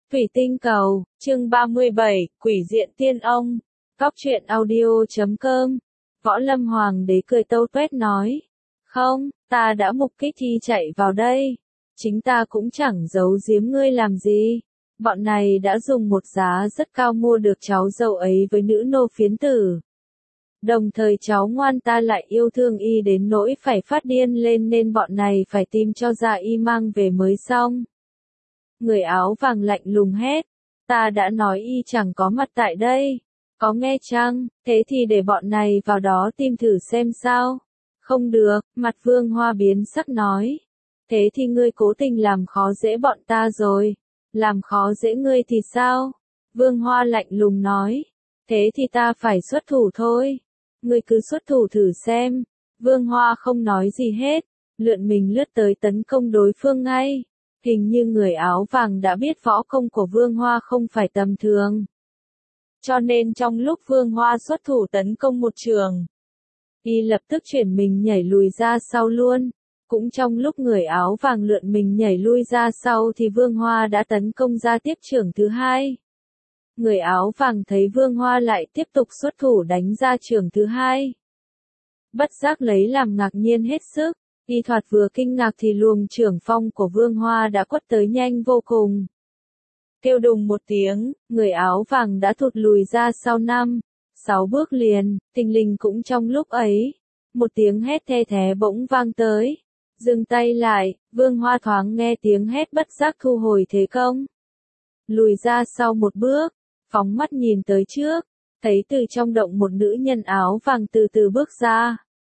Thủy tinh cầu, chương 37, quỷ diện tiên ông. Góc truyện audio.com. Võ Lâm Hoàng đế cười tâu tuét nói. Không, ta đã mục kích thi chạy vào đây. Chính ta cũng chẳng giấu giếm ngươi làm gì. Bọn này đã dùng một giá rất cao mua được cháu dâu ấy với nữ nô phiến tử. Đồng thời cháu ngoan ta lại yêu thương y đến nỗi phải phát điên lên nên bọn này phải tìm cho ra y mang về mới xong. Người áo vàng lạnh lùng hét. Ta đã nói y chẳng có mặt tại đây. Có nghe chăng? Thế thì để bọn này vào đó tìm thử xem sao. Không được, mặt Vương Hoa biến sắc nói. Thế thì ngươi cố tình làm khó dễ bọn ta rồi. Làm khó dễ ngươi thì sao? Vương Hoa lạnh lùng nói. Thế thì ta phải xuất thủ thôi. Ngươi cứ xuất thủ thử xem. Vương Hoa không nói gì hết. Lượn mình lướt tới tấn công đối phương ngay. Hình như người áo vàng đã biết võ công của Vương Hoa không phải tầm thường. Cho nên trong lúc Vương Hoa xuất thủ tấn công một trường, y lập tức chuyển mình nhảy lùi ra sau luôn. Cũng trong lúc người áo vàng lượn mình nhảy lui ra sau thì Vương Hoa đã tấn công ra tiếp trường thứ hai. Người áo vàng thấy Vương Hoa lại tiếp tục xuất thủ đánh ra trường thứ hai. Bất giác lấy làm ngạc nhiên hết sức. Y thoạt vừa kinh ngạc thì luồng trưởng phong của Vương Hoa đã quất tới nhanh vô cùng. Kêu đùng một tiếng, người áo vàng đã thụt lùi ra sau 5-6 bước liền, thình lình cũng trong lúc ấy. Một tiếng hét the thé bỗng vang tới. Dừng tay lại, Vương Hoa thoáng nghe tiếng hét bất giác thu hồi thế công. Lùi ra sau một bước, phóng mắt nhìn tới trước, thấy từ trong động một nữ nhân áo vàng từ từ bước ra.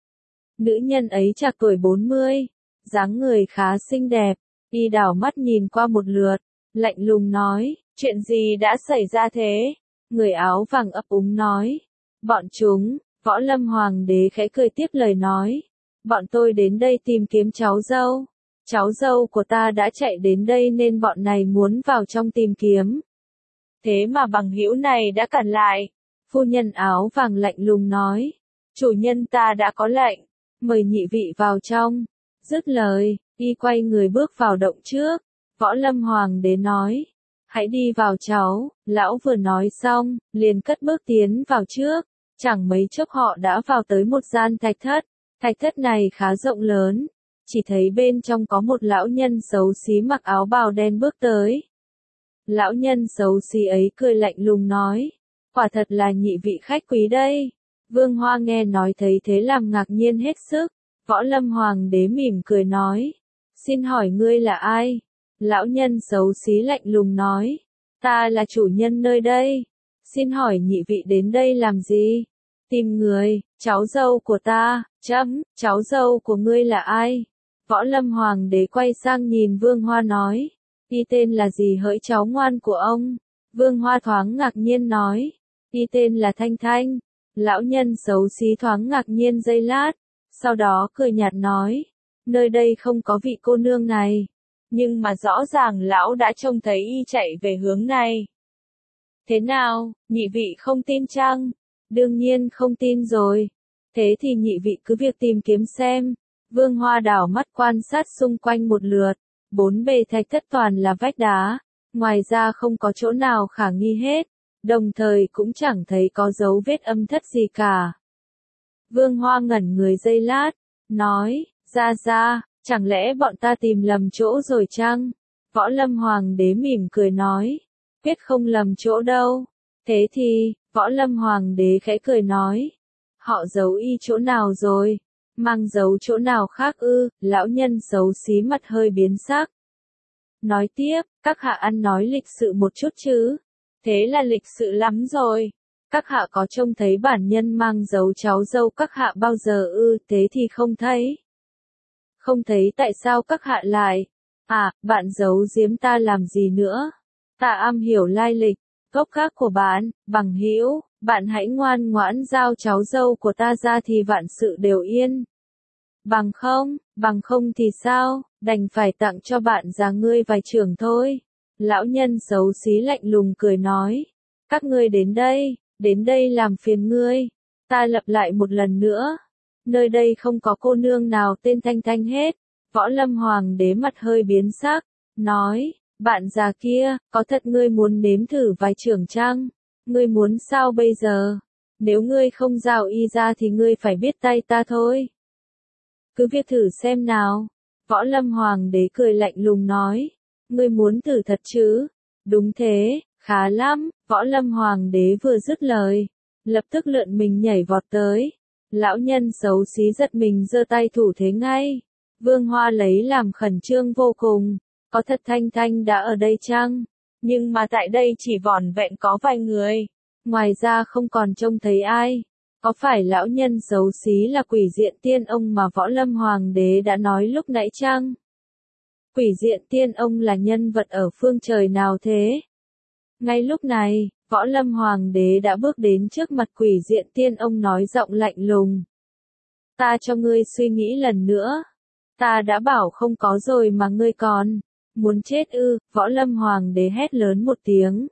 Nữ nhân ấy chạc tuổi 40, dáng người khá xinh đẹp, y đảo mắt nhìn qua một lượt, lạnh lùng nói, chuyện gì đã xảy ra thế? Người áo vàng ấp úng nói, bọn chúng, Võ Lâm Hoàng đế khẽ cười tiếp lời nói, bọn tôi đến đây tìm kiếm cháu dâu của ta đã chạy đến đây nên bọn này muốn vào trong tìm kiếm. Thế mà bằng hữu này đã cản lại. Phu nhân áo vàng lạnh lùng nói, chủ nhân ta đã có lệnh. Mời nhị vị vào trong. Dứt lời, y quay người bước vào động trước. Võ Lâm Hoàng đế nói, hãy đi vào cháu. Lão vừa nói xong, liền cất bước tiến vào trước. Chẳng mấy chốc họ đã vào tới một gian thạch thất. Thạch thất này khá rộng lớn. Chỉ thấy bên trong có một lão nhân xấu xí mặc áo bào đen bước tới. Lão nhân xấu xí ấy cười lạnh lùng nói, quả thật là nhị vị khách quý đây. Vương Hoa nghe nói thấy thế làm ngạc nhiên hết sức. Võ Lâm Hoàng đế mỉm cười nói, xin hỏi ngươi là ai? Lão nhân xấu xí lạnh lùng nói, ta là chủ nhân nơi đây. Xin hỏi nhị vị đến đây làm gì? Tìm người, cháu dâu của ta. Cháu dâu của ngươi là ai? Võ Lâm Hoàng đế quay sang nhìn Vương Hoa nói, y tên là gì hỡi cháu ngoan của ông? Vương Hoa thoáng ngạc nhiên nói, y tên là Thanh Thanh. Lão nhân xấu xí thoáng ngạc nhiên giây lát, sau đó cười nhạt nói, nơi đây không có vị cô nương này, nhưng mà rõ ràng lão đã trông thấy y chạy về hướng này. Thế nào, nhị vị không tin chăng? Đương nhiên không tin rồi. Thế thì nhị vị cứ việc tìm kiếm xem. Vương Hoa đảo mắt quan sát xung quanh một lượt, bốn bề thạch thất toàn là vách đá, ngoài ra không có chỗ nào khả nghi hết. Đồng thời cũng chẳng thấy có dấu vết âm thất gì cả. Vương Hoa ngẩn người giây lát, nói, ra, chẳng lẽ bọn ta tìm lầm chỗ rồi chăng? Võ Lâm Hoàng đế mỉm cười nói, quyết không lầm chỗ đâu. Thế thì, Võ Lâm Hoàng đế khẽ cười nói, họ giấu y chỗ nào rồi? Mang giấu chỗ nào khác ư? Lão nhân xấu xí mặt hơi biến sắc. Nói tiếp, các hạ ăn nói lịch sự một chút chứ? Thế là lịch sự lắm rồi. Các hạ có trông thấy bản nhân mang dấu cháu dâu các hạ bao giờ ư? Thế thì không thấy. Không thấy tại sao các hạ lại? Bạn giấu giếm ta làm gì nữa? Ta am hiểu lai lịch, gốc gác của bạn, bằng hữu, bạn hãy ngoan ngoãn giao cháu dâu của ta ra thì vạn sự đều yên. Bằng không thì sao? Đành phải tặng cho bạn già ngươi vài chưởng thôi. Lão nhân xấu xí lạnh lùng cười nói, các ngươi đến đây làm phiền ngươi. Ta lặp lại một lần nữa, nơi đây không có cô nương nào tên Thanh Thanh hết. Võ Lâm Hoàng đế mặt hơi biến sắc, nói, Bạn già kia, có thật ngươi muốn nếm thử vài chưởng chăng? Ngươi muốn sao bây giờ? Nếu ngươi không giao y ra thì ngươi phải biết tay ta thôi. Cứ việc thử xem nào. Võ Lâm Hoàng đế cười lạnh lùng nói. Ngươi muốn thử thật chứ? Đúng thế, khá lắm. Võ Lâm Hoàng đế vừa dứt lời, lập tức lượn mình nhảy vọt tới. Lão nhân xấu xí giật mình giơ tay thủ thế ngay. Vương Hoa lấy làm khẩn trương vô cùng. Có thật Thanh Thanh đã ở đây chăng? Nhưng mà tại đây chỉ vỏn vẹn có vài người. Ngoài ra không còn trông thấy ai. Có phải lão nhân xấu xí là Quỷ Diện Tiên Ông mà Võ Lâm Hoàng đế đã nói lúc nãy chăng? Quỷ Diện Tiên Ông là nhân vật ở phương trời nào thế? Ngay lúc này, Võ Lâm Hoàng đế đã bước đến trước mặt Quỷ Diện Tiên Ông nói giọng lạnh lùng. Ta cho ngươi suy nghĩ lần nữa. Ta đã bảo không có rồi mà ngươi còn. Muốn chết ư? Võ Lâm Hoàng đế hét lớn một tiếng.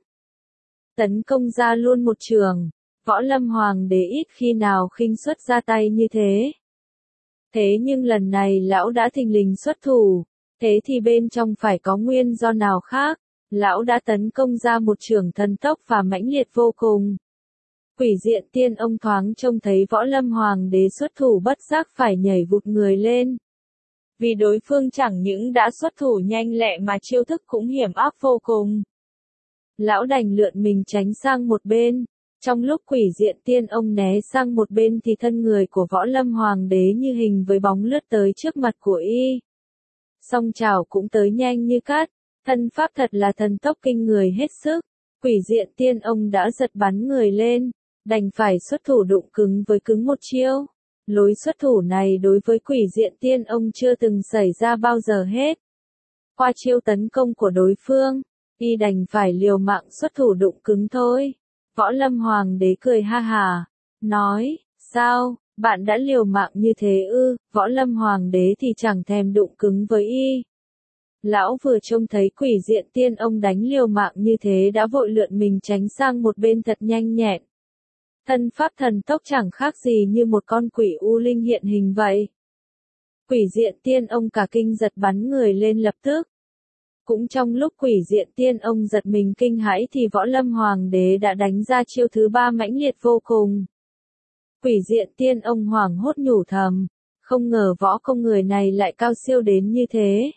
Tấn công ra luôn một trường. Võ Lâm Hoàng đế ít khi nào khinh suất ra tay như thế. Thế nhưng lần này lão đã thình lình xuất thủ. Thế thì bên trong phải có nguyên do nào khác. Lão đã tấn công ra một trường thần tốc và mãnh liệt vô cùng. Quỷ Diện Tiên Ông thoáng trông thấy Võ Lâm Hoàng đế xuất thủ bất giác phải nhảy vụt người lên. Vì đối phương chẳng những đã xuất thủ nhanh lẹ mà chiêu thức cũng hiểm ác vô cùng. Lão đành lượn mình tránh sang một bên. Trong lúc Quỷ Diện Tiên Ông né sang một bên thì thân người của Võ Lâm Hoàng đế như hình với bóng lướt tới trước mặt của y. Song chảo cũng tới nhanh như cát. Thân pháp thật là thần tốc kinh người hết sức. Quỷ Diện Tiên Ông đã giật bắn người lên. Đành phải xuất thủ đụng cứng với cứng một chiêu. Lối xuất thủ này đối với Quỷ Diện Tiên Ông chưa từng xảy ra bao giờ hết. Qua chiêu tấn công của đối phương, y đành phải liều mạng xuất thủ đụng cứng thôi. Võ Lâm Hoàng đế cười ha hà, nói, sao, bạn đã liều mạng như thế ư? Võ Lâm Hoàng đế thì chẳng thèm đụng cứng với y. Lão vừa trông thấy Quỷ Diện Tiên Ông đánh liều mạng như thế đã vội lượn mình tránh sang một bên thật nhanh nhẹn. Thân pháp thần tốc chẳng khác gì như một con quỷ u linh hiện hình vậy. Quỷ Diện Tiên Ông cả kinh giật bắn người lên lập tức. Cũng trong lúc Quỷ Diện Tiên Ông giật mình kinh hãi thì Võ Lâm Hoàng đế đã đánh ra chiêu thứ ba mãnh liệt vô cùng. Quỷ Diện Tiên Ông hoảng hốt nhủ thầm, không ngờ võ công người này lại cao siêu đến như thế.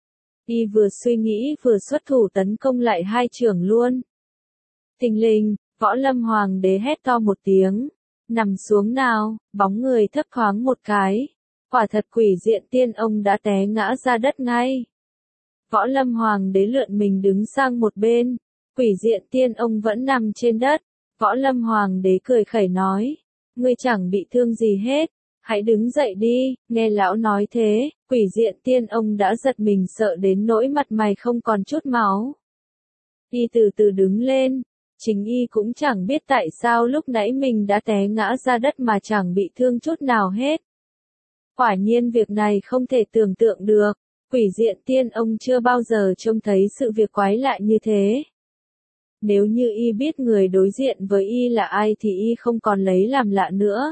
Y vừa suy nghĩ vừa xuất thủ tấn công lại hai chưởng luôn. Thình lình, Võ Lâm Hoàng đế hét to một tiếng, nằm xuống nào, bóng người thấp thoáng một cái. Quả thật Quỷ Diện Tiên Ông đã té ngã ra đất ngay. Võ Lâm Hoàng đế lượn mình đứng sang một bên, Quỷ Diện Tiên Ông vẫn nằm trên đất. Võ Lâm Hoàng đế cười khẩy nói, ngươi chẳng bị thương gì hết, hãy đứng dậy đi. Nghe lão nói thế, Quỷ Diện Tiên Ông đã giật mình sợ đến nỗi mặt mày không còn chút máu. Y từ từ đứng lên, chính y cũng chẳng biết tại sao lúc nãy mình đã té ngã ra đất mà chẳng bị thương chút nào hết. Quả nhiên việc này không thể tưởng tượng được. Quỷ Diện Tiên Ông chưa bao giờ trông thấy sự việc quái lạ như thế. Nếu như y biết người đối diện với y là ai thì y không còn lấy làm lạ nữa.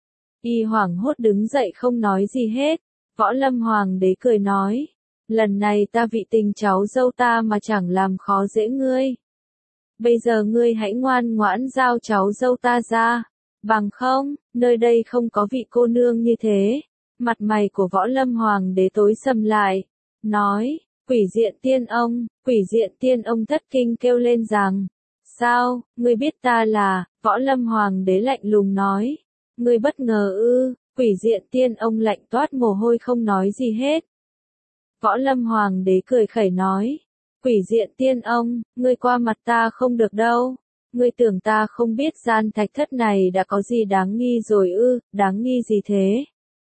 Y hoảng hốt đứng dậy không nói gì hết. Võ Lâm Hoàng đế cười nói, lần này ta vị tình cháu dâu ta mà chẳng làm khó dễ ngươi. Bây giờ ngươi hãy ngoan ngoãn giao cháu dâu ta ra. Bằng không, nơi đây không có vị cô nương như thế. Mặt mày của Võ Lâm Hoàng đế tối sầm lại, nói, Quỷ Diện Tiên Ông. Quỷ Diện Tiên Ông thất kinh kêu lên rằng, sao, ngươi biết ta là? Võ Lâm Hoàng đế lạnh lùng nói, ngươi bất ngờ ư? Quỷ Diện Tiên Ông lạnh toát mồ hôi không nói gì hết. Võ Lâm Hoàng đế cười khẩy nói, Quỷ Diện Tiên Ông, ngươi qua mặt ta không được đâu. Ngươi tưởng ta không biết gian thạch thất này đã có gì đáng nghi rồi ư? Đáng nghi gì thế?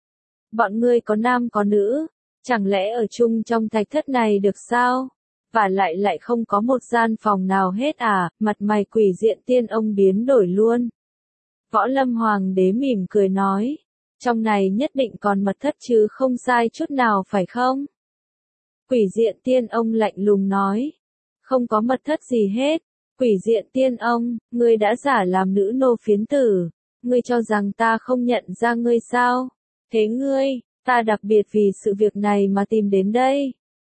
Bọn ngươi có nam có nữ, chẳng lẽ ở chung trong thạch thất này được sao? Và lại không có một gian phòng nào hết à? Mặt mày Quỷ Diện Tiên Ông biến đổi luôn. Võ Lâm Hoàng đế mỉm cười nói, trong này nhất định còn mật thất chứ không sai chút nào phải không? Quỷ Diện Tiên Ông lạnh lùng nói, không có mật thất gì hết. Quỷ Diện Tiên Ông, ngươi đã giả làm nữ nô phiến tử, ngươi cho rằng ta không nhận ra ngươi sao? Thế ngươi, ta đặc biệt vì sự việc này mà tìm đến đây.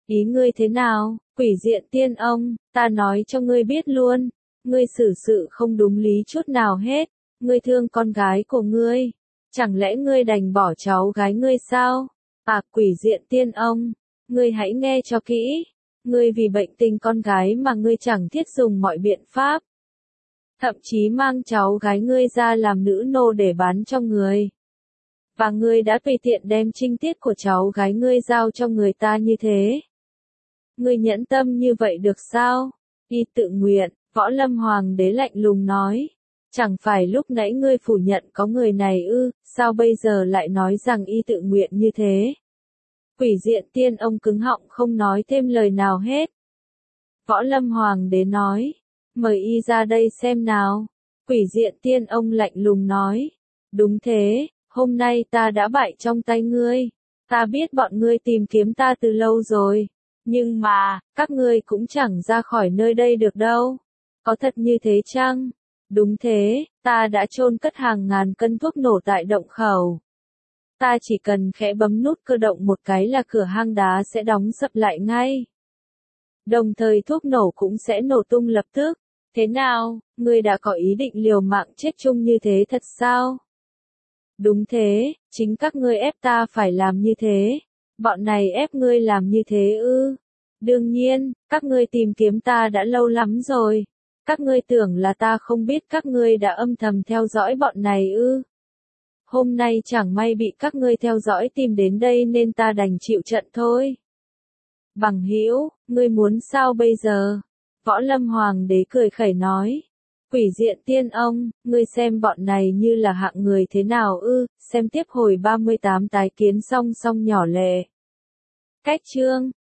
Ý ngươi thế nào, quỷ diện tiên ông, ta nói cho ngươi biết luôn, ngươi xử sự không đúng lý chút nào hết, ngươi thương con gái của ngươi, chẳng lẽ ngươi đành bỏ cháu gái ngươi sao? À, quỷ diện tiên ông, ngươi hãy nghe cho kỹ, ngươi vì bệnh tình con gái mà ngươi chẳng thiết dùng mọi biện pháp, thậm chí mang cháu gái ngươi ra làm nữ nô để bán cho người. Và ngươi đã tùy tiện đem trinh tiết của cháu gái ngươi giao cho người ta như thế. Ngươi nhẫn tâm như vậy được sao? Y tự nguyện, Võ Lâm Hoàng đế lạnh lùng nói. Chẳng phải lúc nãy ngươi phủ nhận có người này ư, sao bây giờ lại nói rằng y tự nguyện như thế? Quỷ diện tiên ông cứng họng không nói thêm lời nào hết. Võ Lâm Hoàng đế nói, mời y ra đây xem nào. Quỷ diện tiên ông lạnh lùng nói, đúng thế, hôm nay ta đã bại trong tay ngươi. Ta biết bọn ngươi tìm kiếm ta từ lâu rồi. Nhưng mà, các ngươi cũng chẳng ra khỏi nơi đây được đâu. Có thật như thế chăng? Đúng thế, ta đã chôn cất hàng ngàn cân thuốc nổ tại động khẩu. Ta chỉ cần khẽ bấm nút cơ động một cái là cửa hang đá sẽ đóng sập lại ngay. Đồng thời thuốc nổ cũng sẽ nổ tung lập tức. Thế nào, ngươi đã có ý định liều mạng chết chung như thế thật sao? Đúng thế, chính các ngươi ép ta phải làm như thế. Bọn này ép ngươi làm như thế ư? Đương nhiên, các ngươi tìm kiếm ta đã lâu lắm rồi. Các ngươi tưởng là ta không biết các ngươi đã âm thầm theo dõi bọn này ư? Hôm nay chẳng may bị các ngươi theo dõi tìm đến đây nên ta đành chịu trận thôi. Bằng hữu, ngươi muốn sao bây giờ? Võ Lâm Hoàng đế cười khẩy nói. Quỷ diện tiên ông, ngươi xem bọn này như là hạng người thế nào ư, xem tiếp hồi 38 tái kiến song song nhỏ lệ. Cách chương